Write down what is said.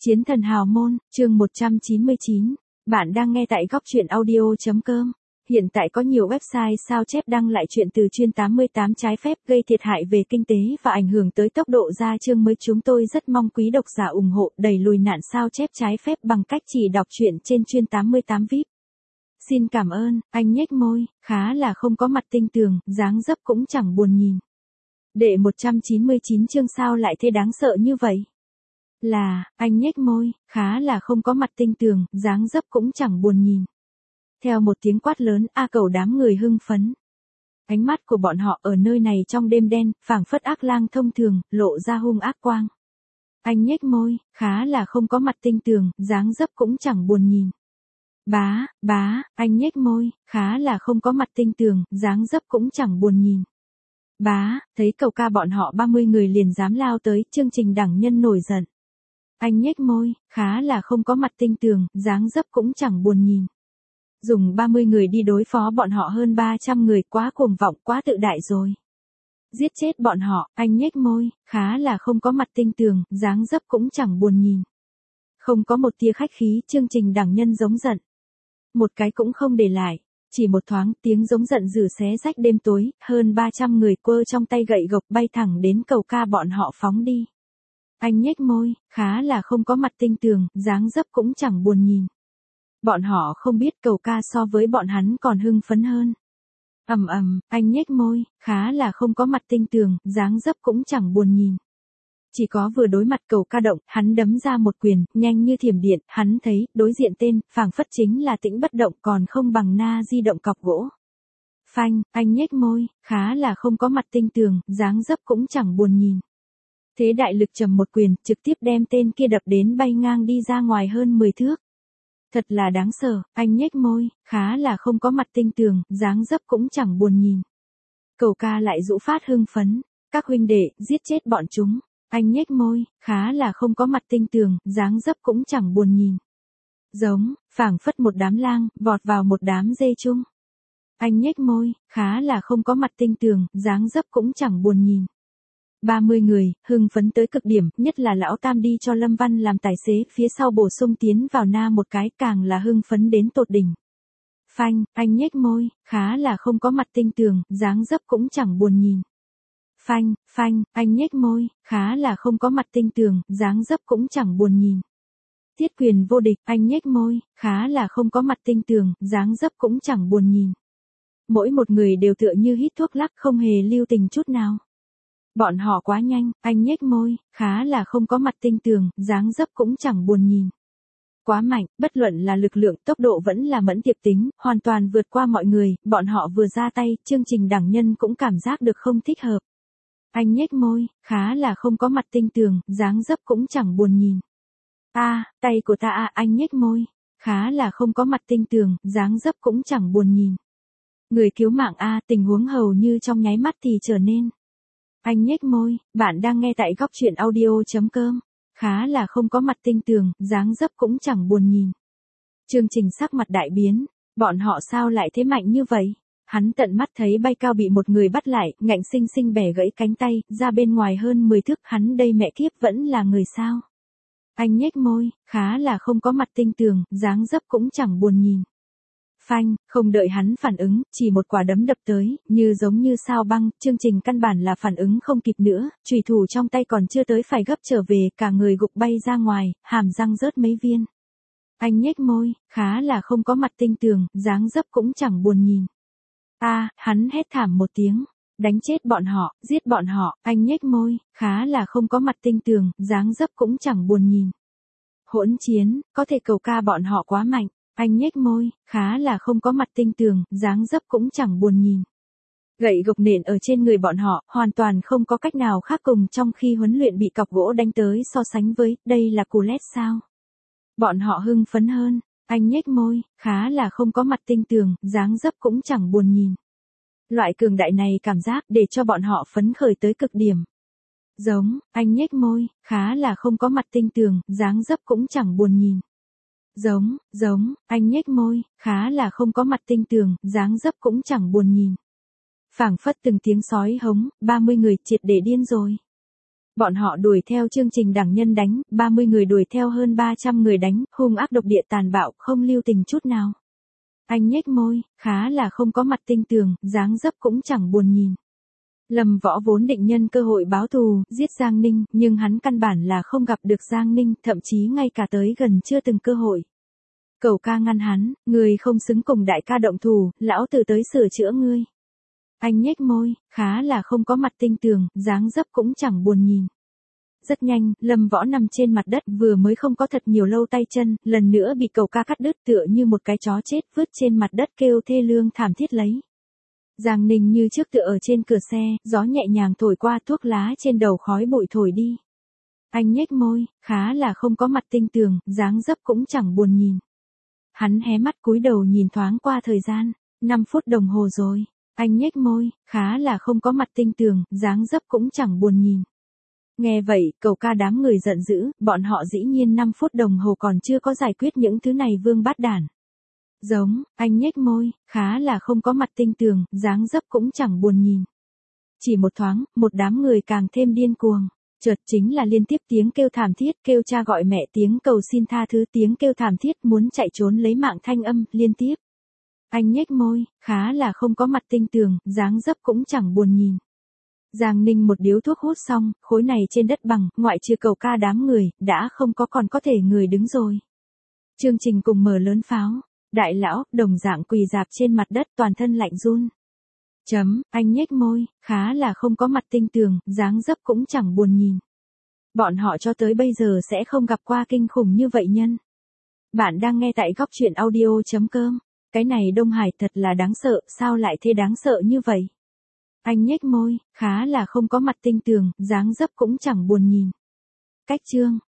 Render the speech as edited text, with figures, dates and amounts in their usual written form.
Chiến thần hào môn, chương 199. Bạn đang nghe tại góc truyện audio.com. Hiện tại có nhiều website sao chép đăng lại chuyện từ chuyên 88 trái phép gây thiệt hại về kinh tế và ảnh hưởng tới tốc độ ra chương mới. Chúng tôi rất mong quý độc giả ủng hộ đẩy lùi nạn sao chép trái phép bằng cách chỉ đọc truyện trên chuyên 88 VIP. Xin cảm ơn, anh nhếch môi, khá là không có mặt tinh tường, dáng dấp cũng chẳng buồn nhìn. Đệ 199 chương sao lại thế đáng sợ như vậy? Anh nhếch môi, khá là không có mặt tinh tường, dáng dấp cũng chẳng buồn nhìn. Theo một tiếng quát lớn, Cẩu đám người hưng phấn. Ánh mắt của bọn họ ở nơi này trong đêm đen, phảng phất ác lang thông thường, lộ ra hung ác quang. Anh nhếch môi, khá là không có mặt tinh tường, dáng dấp cũng chẳng buồn nhìn. Anh nhếch môi, khá là không có mặt tinh tường, dáng dấp cũng chẳng buồn nhìn. Thấy Cẩu ca bọn họ 30 người liền dám lao tới, chương trình đẳng nhân nổi giận. Anh nhếch môi, khá là không có mặt tinh tường, dáng dấp cũng chẳng buồn nhìn. Dùng 30 người đi đối phó bọn họ hơn 300 người, quá cuồng vọng, quá tự đại rồi. Giết chết bọn họ, anh nhếch môi, khá là không có mặt tinh tường, dáng dấp cũng chẳng buồn nhìn. Không có một tia khách khí, chương trình đẳng nhân giống giận. Một cái cũng không để lại. Chỉ một thoáng, tiếng giống giận dữ xé rách đêm tối, hơn 300 người quơ trong tay gậy gộc bay thẳng đến Cẩu ca bọn họ phóng đi. Anh nhếch môi, khá là không có mặt tinh tường, dáng dấp cũng chẳng buồn nhìn. Bọn họ không biết Cẩu ca so với bọn hắn còn hưng phấn hơn. Anh nhếch môi, khá là không có mặt tinh tường, dáng dấp cũng chẳng buồn nhìn. Chỉ có vừa đối mặt Cẩu ca động, hắn đấm ra một quyền, nhanh như thiểm điện, hắn thấy, đối diện tên, phảng phất chính là Tĩnh bất động còn không bằng Na Di động cọc gỗ. Phanh, anh nhếch môi, khá là không có mặt tinh tường, dáng dấp cũng chẳng buồn nhìn. Thế đại lực trầm một quyền, trực tiếp đem tên kia đập đến bay ngang đi ra ngoài hơn 10 thước. Thật là đáng sợ, anh nhếch môi, khá là không có mặt tinh tường, dáng dấp cũng chẳng buồn nhìn. Cẩu ca lại rũ phát hưng phấn, các huynh đệ, giết chết bọn chúng. Anh nhếch môi, khá là không có mặt tinh tường, dáng dấp cũng chẳng buồn nhìn. Giống, phảng phất một đám lang, vọt vào một đám dê chung. Anh nhếch môi, khá là không có mặt tinh tường, dáng dấp cũng chẳng buồn nhìn. 30 người, hưng phấn tới cực điểm, nhất là lão tam đi cho Lâm Văn làm tài xế, phía sau bổ sung tiến vào Na một cái, càng là hưng phấn đến tột đỉnh. Phanh, anh nhếch môi, khá là không có mặt tinh tường, dáng dấp cũng chẳng buồn nhìn. Phanh, anh nhếch môi, khá là không có mặt tinh tường, dáng dấp cũng chẳng buồn nhìn. Thiết quyền vô địch, anh nhếch môi, khá là không có mặt tinh tường, dáng dấp cũng chẳng buồn nhìn. Mỗi một người đều tựa như hít thuốc lắc, không hề lưu tình chút nào. Bọn họ quá nhanh, anh nhếch môi, khá là không có mặt tinh tường, dáng dấp cũng chẳng buồn nhìn. Quá mạnh, bất luận là lực lượng, tốc độ vẫn là mẫn tiệp tính, hoàn toàn vượt qua mọi người, bọn họ vừa ra tay, chương trình đẳng nhân cũng cảm giác được không thích hợp. Anh nhếch môi, khá là không có mặt tinh tường, dáng dấp cũng chẳng buồn nhìn. Tay của ta anh nhếch môi, khá là không có mặt tinh tường, dáng dấp cũng chẳng buồn nhìn. Người cứu mạng tình huống hầu như trong nháy mắt thì trở nên. Anh nhếch môi, bạn đang nghe tại góc truyện audio.com. Khá là không có mặt tinh tường, dáng dấp cũng chẳng buồn nhìn. Chương trình sắc mặt đại biến, bọn họ sao lại thế mạnh như vậy? Hắn tận mắt thấy bay cao bị một người bắt lại, ngạnh sinh sinh bẻ gãy cánh tay, ra bên ngoài hơn 10 thước, hắn đây mẹ kiếp vẫn là người sao? Anh nhếch môi, khá là không có mặt tinh tường, dáng dấp cũng chẳng buồn nhìn. Phanh, không đợi hắn phản ứng, chỉ một quả đấm đập tới, giống như sao băng, chương trình căn bản là phản ứng không kịp nữa, chùy thủ trong tay còn chưa tới phải gấp trở về, cả người gục bay ra ngoài, hàm răng rớt mấy viên. Anh nhếch môi, khá là không có mặt tinh tường, dáng dấp cũng chẳng buồn nhìn. Hắn hét thảm một tiếng, đánh chết bọn họ, giết bọn họ, anh nhếch môi, khá là không có mặt tinh tường, dáng dấp cũng chẳng buồn nhìn. Hỗn chiến, có thể Cẩu ca bọn họ quá mạnh. Anh nhếch môi, khá là không có mặt tinh tường, dáng dấp cũng chẳng buồn nhìn. Gậy gộc nện ở trên người bọn họ, hoàn toàn không có cách nào khác cùng trong khi huấn luyện bị cọc gỗ đánh tới so sánh với, đây là cù lét sao? Bọn họ hưng phấn hơn, anh nhếch môi, khá là không có mặt tinh tường, dáng dấp cũng chẳng buồn nhìn. Loại cường đại này cảm giác để cho bọn họ phấn khởi tới cực điểm. Giống, anh nhếch môi, khá là không có mặt tinh tường, dáng dấp cũng chẳng buồn nhìn. Giống, anh nhếch môi, khá là không có mặt tinh tường, dáng dấp cũng chẳng buồn nhìn. Phảng phất từng tiếng sói hống, 30 người triệt để điên rồi. Bọn họ đuổi theo chương trình đảng nhân đánh, 30 người đuổi theo hơn 300 người đánh, hung ác độc địa tàn bạo, không lưu tình chút nào. Anh nhếch môi, khá là không có mặt tinh tường, dáng dấp cũng chẳng buồn nhìn. Lâm Võ vốn định nhân cơ hội báo thù, giết Giang Ninh, nhưng hắn căn bản là không gặp được Giang Ninh, thậm chí ngay cả tới gần chưa từng cơ hội. Cẩu ca ngăn hắn, người không xứng cùng đại ca động thủ, lão tử tới sửa chữa ngươi. Anh nhếch môi, khá là không có mặt tinh tường, dáng dấp cũng chẳng buồn nhìn. Rất nhanh, Lâm Võ nằm trên mặt đất vừa mới không có thật nhiều lâu tay chân, lần nữa bị cẩu ca cắt đứt tựa như một cái chó chết vứt trên mặt đất kêu thê lương thảm thiết lấy. Giang Ninh như trước tựa ở trên cửa xe, gió nhẹ nhàng thổi qua thuốc lá trên đầu khói bụi thổi đi. Anh nhếch môi, khá là không có mặt tinh tường, dáng dấp cũng chẳng buồn nhìn. Hắn hé mắt cúi đầu nhìn thoáng qua thời gian, 5 phút đồng hồ rồi. Anh nhếch môi, khá là không có mặt tinh tường, dáng dấp cũng chẳng buồn nhìn. Nghe vậy, cẩu ca đám người giận dữ, bọn họ dĩ nhiên 5 phút đồng hồ còn chưa có giải quyết những thứ này vương bát đản. Giống, anh nhếch môi, khá là không có mặt tinh tường, dáng dấp cũng chẳng buồn nhìn. Chỉ một thoáng, một đám người càng thêm điên cuồng. Chợt chính là liên tiếp tiếng kêu thảm thiết, kêu cha gọi mẹ, tiếng cầu xin tha thứ, tiếng kêu thảm thiết muốn chạy trốn lấy mạng thanh âm, liên tiếp. Anh nhếch môi, khá là không có mặt tinh tường, dáng dấp cũng chẳng buồn nhìn. Giang Ninh một điếu thuốc hút xong, khối này trên đất bằng, ngoại trừ cẩu ca đám người, đã không có còn có thể người đứng rồi. Chương Trình cùng mở lớn pháo. Đại lão, đồng dạng quỳ dạp trên mặt đất toàn thân lạnh run. Anh nhếch môi, khá là không có mặt tinh tường, dáng dấp cũng chẳng buồn nhìn. Bọn họ cho tới bây giờ sẽ không gặp qua kinh khủng như vậy nhân. Bạn đang nghe tại góc truyện audio.com. Cái này Đông Hải thật là đáng sợ, sao lại thế đáng sợ như vậy? Anh nhếch môi, khá là không có mặt tinh tường, dáng dấp cũng chẳng buồn nhìn. Cách chương.